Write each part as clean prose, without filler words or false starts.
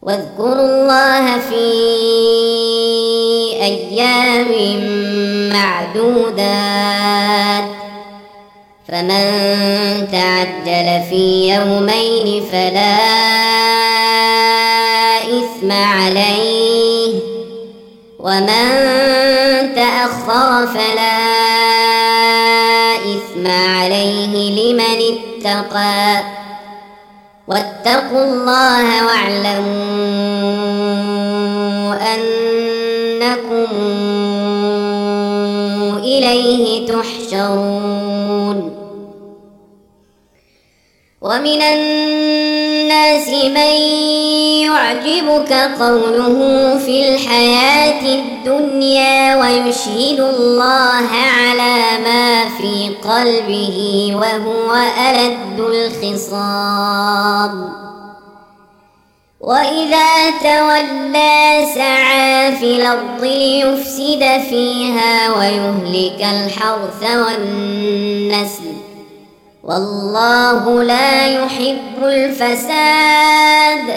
واذكروا الله في أيام معدودات فمن تعجل في يومين فلا إثم عليه ومن تأخر فلا إثم عليه لمن اتقى واتقوا الله واعلموا أنكم إليه تحشرون. ومن الناس من يعجبك قوله في الحياة الدنيا ويشهد الله على ما في قلبه وهو ألد الخصام وإذا تولى سعى في الأرض ليفسد فيها ويهلك الحرث والنسل والله لا يحب الفساد.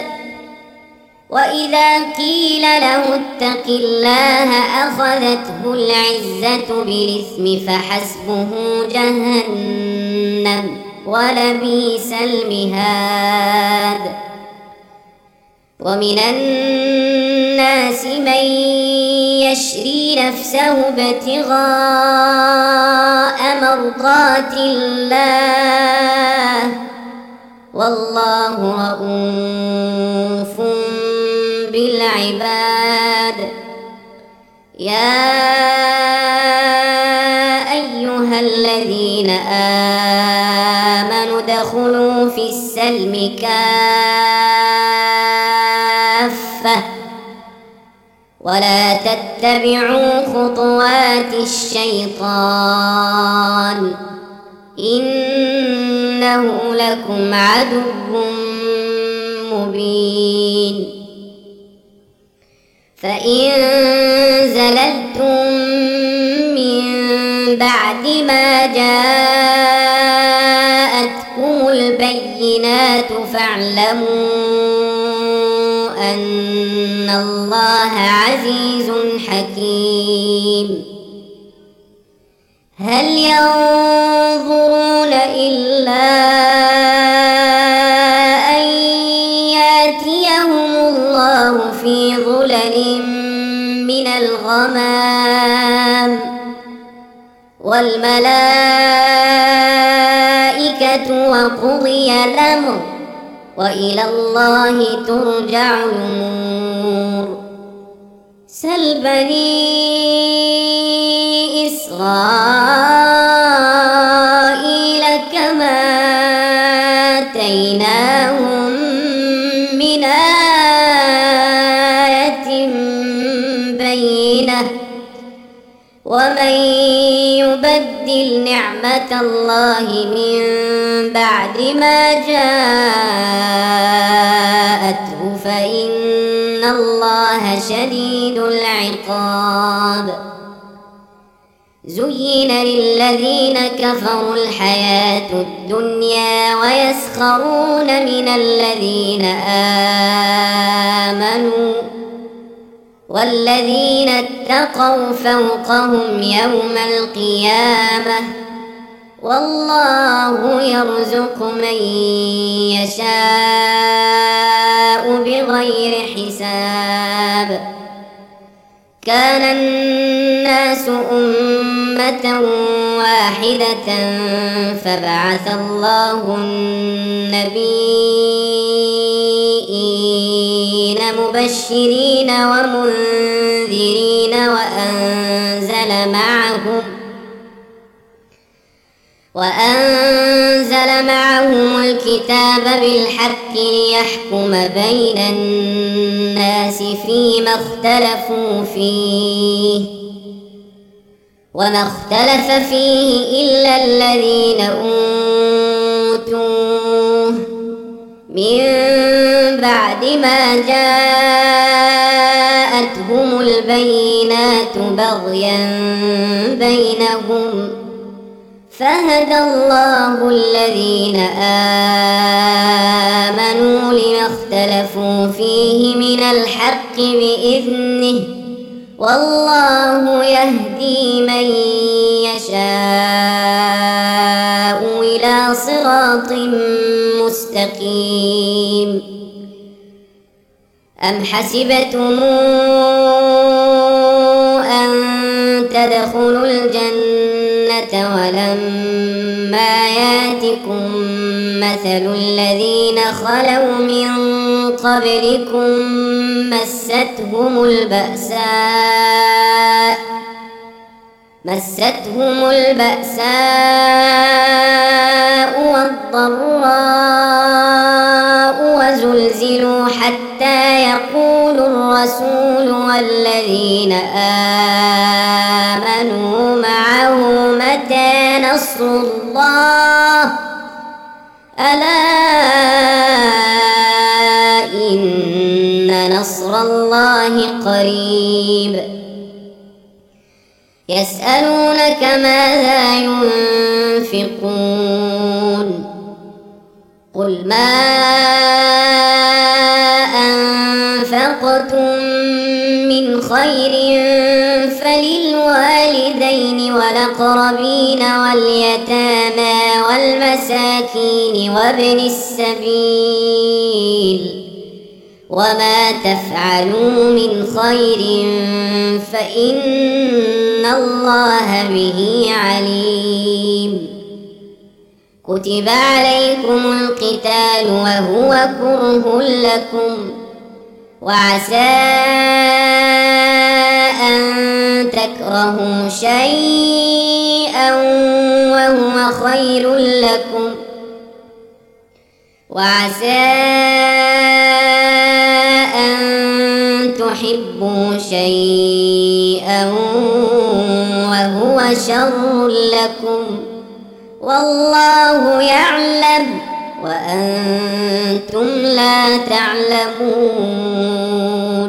وإذا قيل له اتق الله أخذته العزة بالإثم فحسبه جهنم ولبئس المهاد. ومن الناس من يشري نفسه ابتغاء مرضات الله والله رؤوف بالعباد. يا أيها الذين آمنوا ادخلوا في السلم كافة ولا تتبعوا خطوات الشيطان إنه لكم عدو مبين. فإن زللتم من بعد ما جاءتكم البينات فاعلموا أن الله عزيز حكيم. هل ينظرون إلا أن يأتيهم الله في ظلل من الغمام والملائكة وقضي الأمر وإلى الله ترجع الأمور. سل بني إسرائيل كما آتيناهم من آية بينة ومن يبدل نعمة الله من بعد ما جاءته فإن الله شديد العقاب. زين للذين كفروا الحياة الدنيا ويسخرون من الذين آمنوا والذين اتقوا فوقهم يوم القيامة والله يرزق من يشاء بغير حساب. كان الناس أمة واحدة فبعث الله النبيين مبشرين ومنذرين وأنزل معهم الكتاب بالحق ليحكم بين الناس فيما اختلفوا فيه وما اختلف فيه إلا الذين أوتوه من بعد ما جاءتهم البينات بغيا بينهم فهدى الله الذين آمنوا لما اختلفوا فيه من الحق بإذنه والله يهدي من يشاء إلى صراط مستقيم أم حسبتم أن تدخلوا الجنة ولما ياتكم مثل الذين خلوا من قبلكم مستهم البأساء والضراء وزلزلوا حتى يقول الرسول والذين آمنوا معه متى نصر الله ألا إن نصر الله قريب يسألونك ماذا ينفقون قل ما أنفقتم من خير فللوالدين والأقربين واليتامى والمساكين وابن السبيل وما تفعلوا من خير فإن الله به عليم كتب عليكم القتال وهو كره لكم وعسى أن تكرهوا شيئا وهو خير لكم وعسى أن تحبوا شيئا وهو شر لكم والله يعلم وأنتم لا تعلمون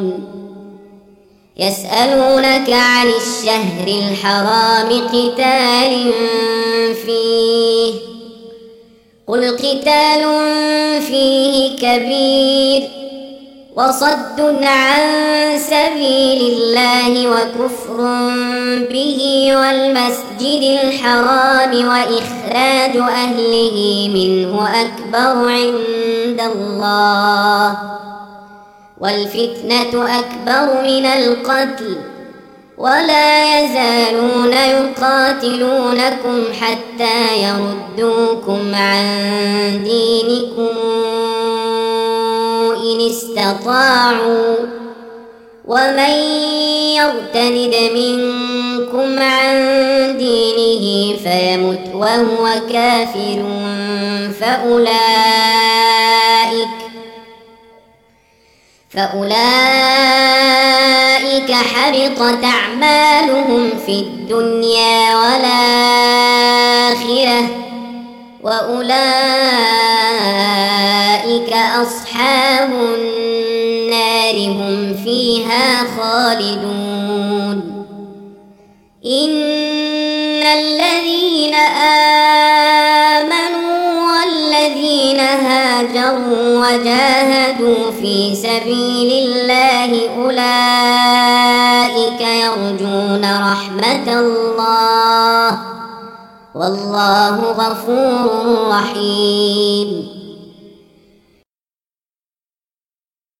يسألونك عن الشهر الحرام قتال فيه قل قتال فيه كبير وصد عن سبيل الله وكفر به والمسجد الحرام وإخراج أهله منه أكبر عند الله والفتنة أكبر من القتل ولا يزالون يقاتلونكم حتى يردوكم عن دينكم إن استطاعوا ومن يرتد منكم عن دينه فيمت وهو كافر فأولئك حبطت أعمالهم في الدنيا والآخرة وأولئك أصحاب النار هم فيها خالدون إن الذين آمنوا والذين هاجروا وجاهدوا في سبيل الله أولئك يرجون رحمة الله والله غفور رحيم